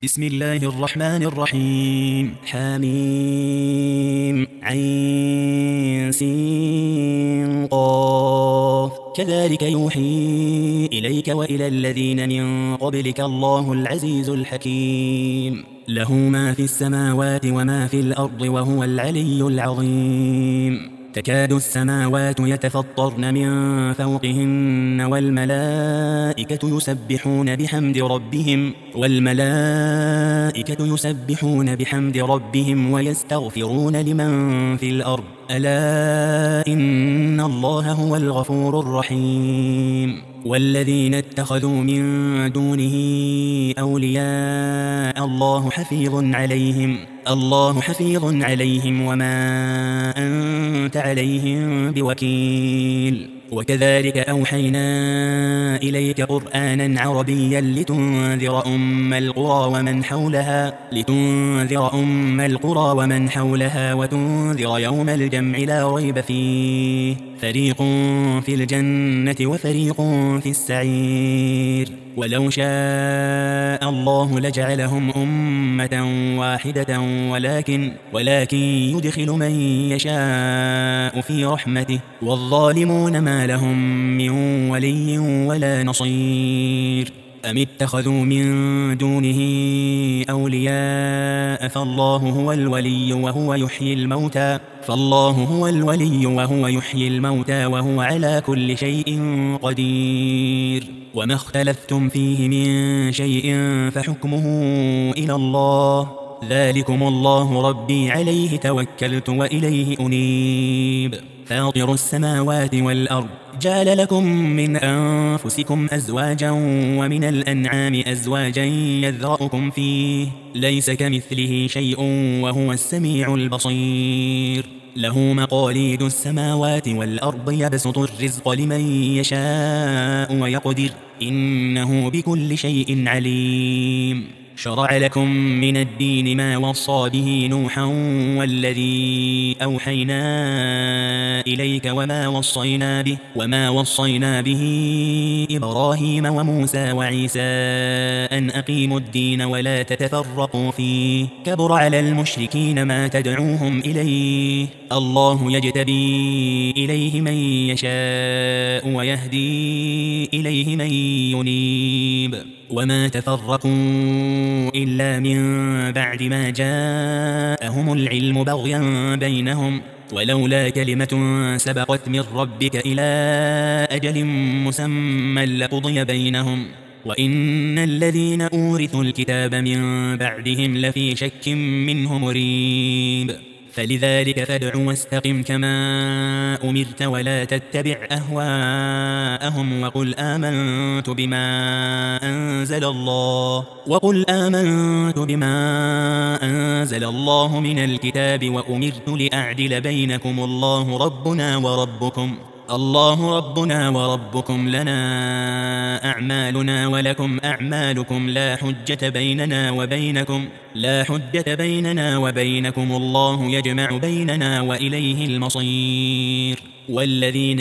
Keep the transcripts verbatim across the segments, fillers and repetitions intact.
بسم الله الرحمن الرحيم. حميم عين سين قاف. كذلك يوحي إليك وإلى الذين من قبلك الله العزيز الحكيم. له ما في السماوات وما في الأرض وهو العلي العظيم. تكاد السماوات يتفطرن من فوقهن والملائكة يسبحون بحمد ربهم والملائكة يسبحون بحمد ربهم ويستغفرون لمن في الأرض ألا إن الله هو الغفور الرحيم. والذين اتخذوا من دونه أولياء الله حفيظ عليهم الله حفيظ عليهم وما أنت عليهم بوكيل. وكذلك أوحينا إليك قرآنا عربيا لتنذر أم القرى ومن حولها لتنذر أم القرى ومن حولها وتنذر يوم الجمع لا ريب فيه فريق في الجنة وفريق في السعير. ولو شاء الله لجعلهم أمة واحدة ولكن ولكن يدخل من يشاء في رحمته والظالمون ما لهم من ولي ولا نصير. أم اتخذوا من دونه أولياء فالله هو الولي وهو يحيي الموتى فالله هو الولي وهو يحيي الموتى وهو على كل شيء قدير. وما اختلفتم فيه من شيء فحكمه إلى الله ذلكم الله ربي عليه توكلت وإليه أنيب. فاطر السماوات والأرض جعل لكم من أنفسكم أزواجا ومن الأنعام أزواجا يذرأكم فيه ليس كمثله شيء وهو السميع البصير. له مقاليد السماوات والأرض يبسط الرزق لمن يشاء ويقدر إنه بكل شيء عليم. شرع لكم من الدين ما وصى به نوحا والذي أوحينا إليك وما وصينا به وما وصينا به إبراهيم وموسى وعيسى أن أقيموا الدين ولا تتفرقوا فيه كبر على المشركين ما تدعوهم إليه الله يجتبي إليه من يشاء ويهدي إليه من ينيب. وما تفرقوا إلا من بعد ما جاءهم العلم بغيا بينهم ولولا كلمة سبقت من ربك إلى أجل مسمى لقضي بينهم وإن الذين أورثوا الكتاب من بعدهم لفي شك منه مريب. فلذلك فادع واستقم كما أمرت ولا تتبع أهواءهم وقل آمنت بما أنزل الله وقل آمنت بما أنزل الله من الكتاب وأمرت لأعدل بينكم الله ربنا وربكم الله ربنا وربكم لنا أعمالنا ولكم أعمالكم لا حجة بيننا وبينكم لا حجة بيننا وبينكم الله يجمع بيننا وإليه المصير. والذين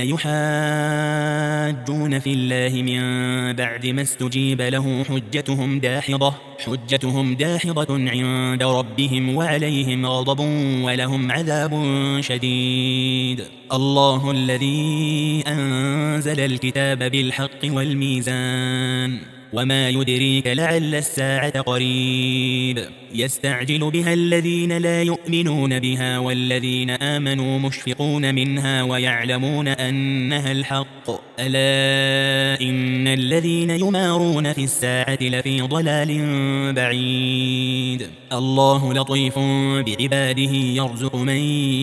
يحاجون في الله من بعد ما استجيب له حجتهم داحضة حجتهم داحضة عند ربهم وعليهم غضب ولهم عذاب شديد. الله الذي أنزل الكتاب بالحق والميزان وما يدريك لعل الساعة قريب. يستعجل بها الذين لا يؤمنون بها والذين آمنوا مشفقون منها ويعلمون أنها الحق ألا إن الذين يمارون في الساعة لفي ضلال بعيد. الله لطيف بعباده يرزق من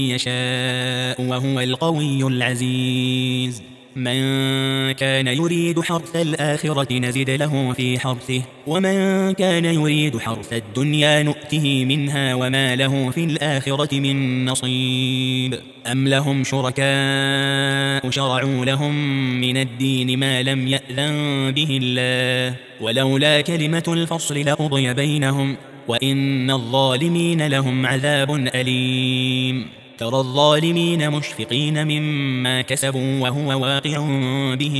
يشاء وهو القوي العزيز. من كان يريد حرث الآخرة نزد له في حرثه ومن كان يريد حرث الدنيا نؤته منها وما له في الآخرة من نصيب. أم لهم شركاء شرعوا لهم من الدين ما لم يأذن به الله ولولا كلمة الفصل لقضي بينهم وإن الظالمين لهم عذاب أليم. ترى الظالمين مشفقين مما كسبوا وهو واقع بهم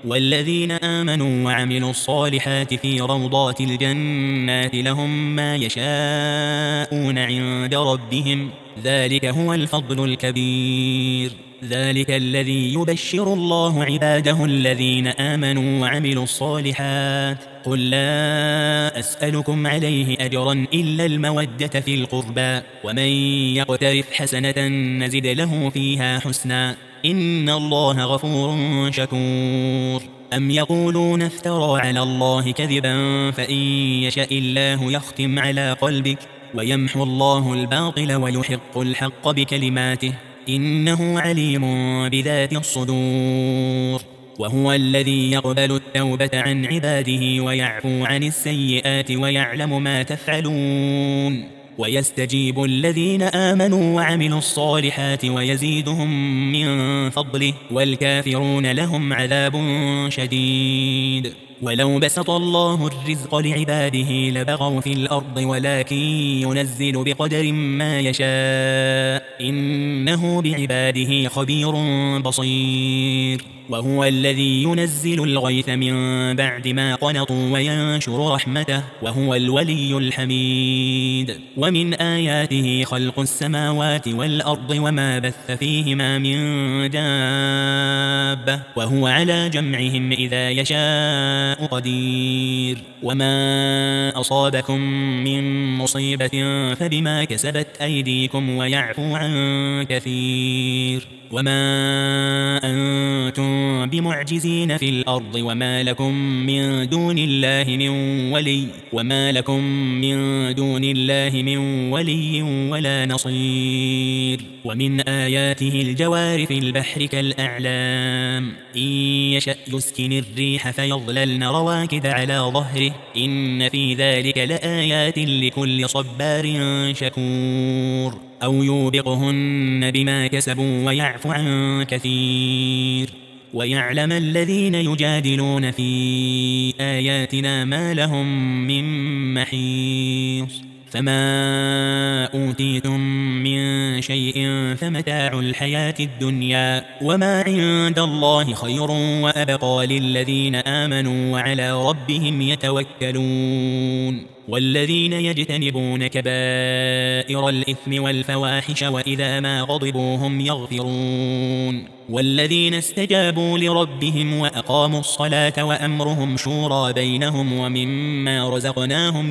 والذين آمنوا وعملوا الصالحات في روضات الجنات لهم ما يشاءون عند ربهم ذلك هو الفضل الكبير ذلك الذي يبشر الله عباده الذين آمنوا وعملوا الصالحات قل لا أسألكم عليه أجرا إلا المودة في القربى ومن يقترف حسنة نزد له فيها حسنا إن الله غفور شكور أم يقولون افترى على الله كذبا فإن يشاء الله يختم على قلبك ويمحو الله الباطل ويحق الحق بكلماته إنه عليم بذات الصدور وهو الذي يقبل التوبة عن عباده ويعفو عن السيئات ويعلم ما تفعلون ويستجيب الذين آمنوا وعملوا الصالحات ويزيدهم من فضله والكافرون لهم عذاب شديد ولو بسط الله الرزق لعباده لبغوا في الأرض ولكن ينزل بقدر ما يشاء إنه بعباده خبير بصير وهو الذي ينزل الغيث من بعد ما قنطوا وينشر رحمته وهو الولي الحميد ومن آياته خلق السماوات والأرض وما بث فيهما من دابة وهو على جمعهم إذا يشاء قدير وما أصابكم من مصيبة فبما كسبت أيديكم ويعفو عن كثير وما أنتم بمعجزين في الأرض وما لكم من دون الله من ولي وما لكم من دون الله من ولي ولا نصير ومن آياته الجوار في البحر كالأعلام إن يشأ يسكن الريح فيظللن رواكد على ظهره إن في ذلك لآيات لكل صبار شكور أو يوبقهن بما كسبوا ويعفو عن كثير ويعلم الذين يجادلون في آياتنا ما لهم من محيص فما أوتيتم من شيء فمتاع الحياة الدنيا وما عند الله خير وأبقى للذين آمنوا وعلى ربهم يتوكلون والذين يجتنبون كبائر الإثم والفواحش وإذا ما غضبوا هم يغفرون والذين استجابوا لربهم وأقاموا الصلاة وأمرهم شورى بينهم ومما رزقناهم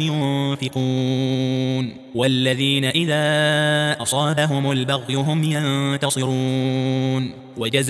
ينفقون والذين إذا أصابهم البغي هم ينتصرون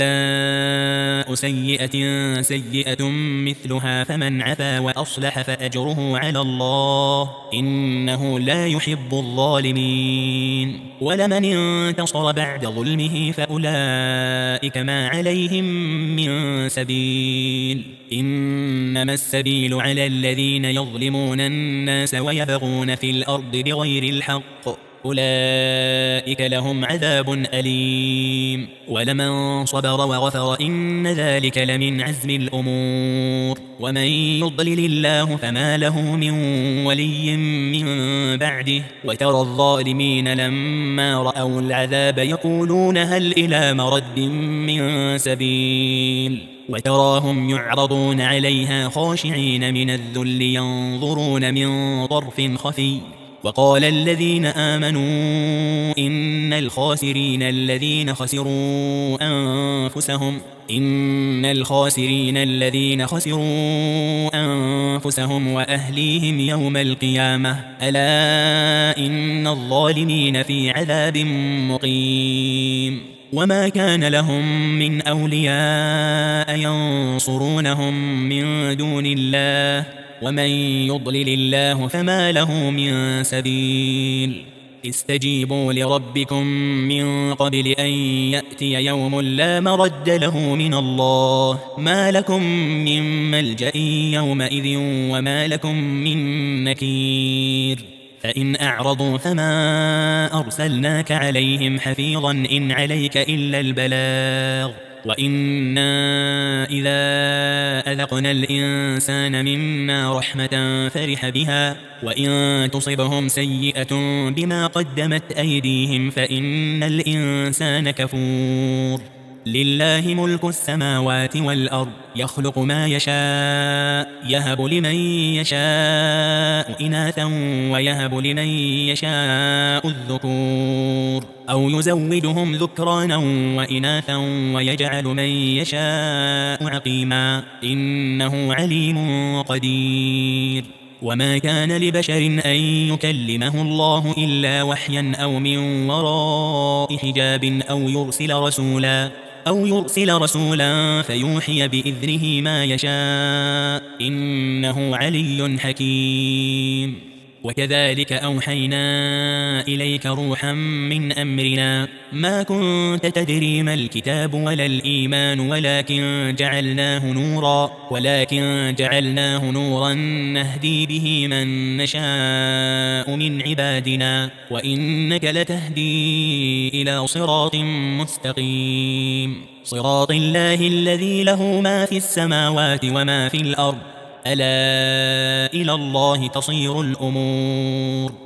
وجزاء سيئة سيئة مثلها فمن عفا وأصلح فأجره على الله إنه لا يحب الظالمين ولمن انتصر بعد ظلمه فأولئك ما عليهم من سبيل إنما السبيل على الذين يظلمون الناس ويبغون في الأرض بغير الحق أولئك لهم عذاب أليم ولمن صبر وغفر إن ذلك لمن عزم الأمور ومن يضلل الله فما له من ولي من بعده وترى الظالمين لما رأوا العذاب يقولون هل إلى مرد من سبيل وتراهم يعرضون عليها خاشعين من الذل ينظرون من طرف خفي وقال الذين آمنوا إن الخاسرين الذين خسروا أنفسهم إن الخاسرين الذين خسروا أنفسهم وأهليهم يوم القيامة ألا إن الظالمين في عذاب مقيم وما كان لهم من أولياء ينصرونهم من دون الله ومن يضلل الله فما له من سبيل استجيبوا لربكم من قبل أن يأتي يوم لا مرد له من الله ما لكم من ملجأ يومئذ وما لكم من نكير فإن أعرضوا فما أرسلناك عليهم حفيظا إن عليك إلا البلاغ وإنا إذا أذقنا الإنسان منا رحمة فرح بها وإن تصبهم سيئة بما قدمت أيديهم فإن الإنسان كفور لله ملك السماوات والأرض يخلق ما يشاء يهب لمن يشاء إناثا ويهب لمن يشاء الذكور أو يزودهم ذكرانا وإناثا ويجعل من يشاء عقيما إنه عليم قدير وما كان لبشر أن يكلمه الله إلا وحيا أو من وراء حجاب أو يرسل رسولا أو يرسل رسولا فيوحي بإذنه ما يشاء إنه علي حكيم وكذلك أوحينا إليك روحا من أمرنا ما كنت تدري ما الكتاب ولا الإيمان ولكن جعلناه نورا ولكن جعلناه نورا نهدي به من نشاء من عبادنا وإنك لتهدي إلى صراط مستقيم صراط الله الذي له ما في السماوات وما في الأرض ألا إلى الله تصير الأمور